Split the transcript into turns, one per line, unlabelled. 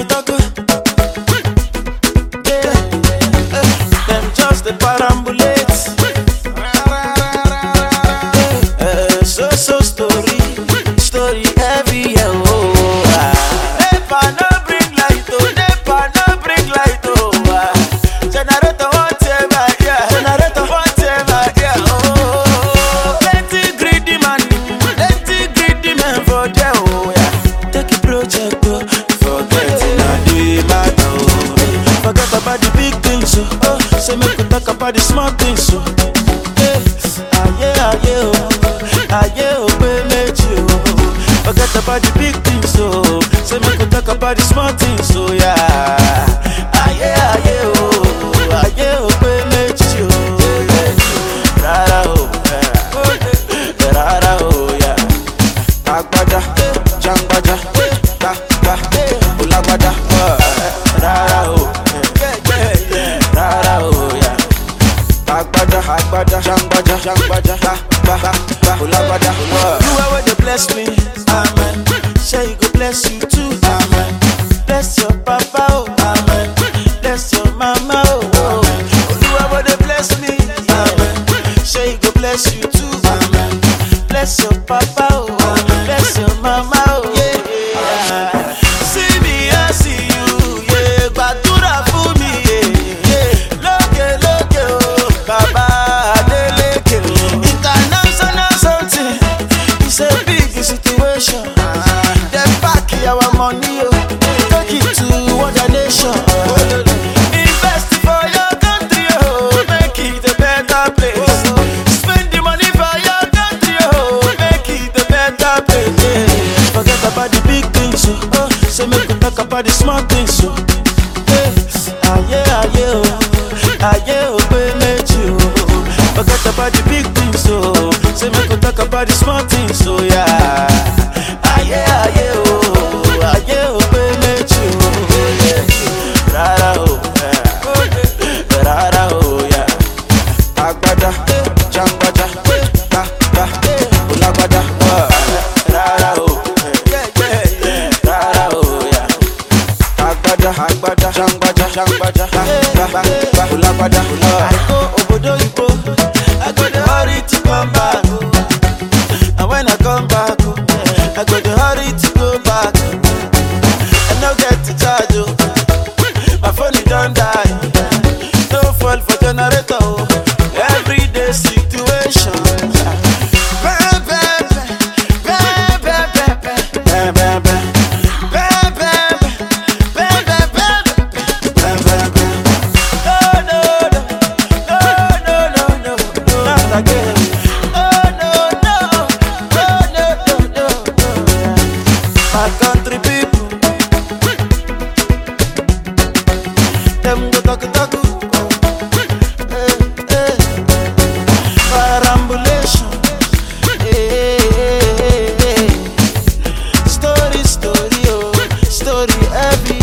talk. Yeah, them just the parambulate. So story heavy, yeah, oh. Nepa no bring light, oh. Nepa no bring light, oh. Generator whatever, yeah. Generator whatever, yeah, oh. Plenty greedy man for there, oh, yeah. Take a project, oh. Forget it, now do it matter, oh. Forget about the big things, oh. Say make we talk about the small things, oh. Forget about the big things, so say make we talk about the small things, so yeah. Rara oh, yeah. Agbada, jangbaja, ulagbada, rara oh, yeah. Agbada, jangbaja, ulagbada. You are where they bless me, amen. Say you go bless you too, amen. Bless your papa, oh, amen. Bless your mama, oh. You are where they bless me, amen. Say you go bless you too, amen. Bless your papa, oh, bless your mama, oh, yeah. See me, I see you, yeah. Badura for me, yeah. Loke, oh, baba. Situation, then pack our money, take it to other nation. Invest for your country, make it a better place. Spend the money for your country, make it a better place. Forget about the big things, say make we talk about the small things. Forget about the big things, say make we talk about the small things, so yeah. Rara oh, yeah. Agbada, jangbaja, ulagbada, rara oh, yeah. Agbada, jangbaja, ulagbada. I go obodo ibo, I go the hurry to come back. And when I come back, I go the hurry to go back. I no get to charge, my phone don't die. No fall for generator, everyday situation. My country people, them go talk, parambulation, story, oh, story heavy.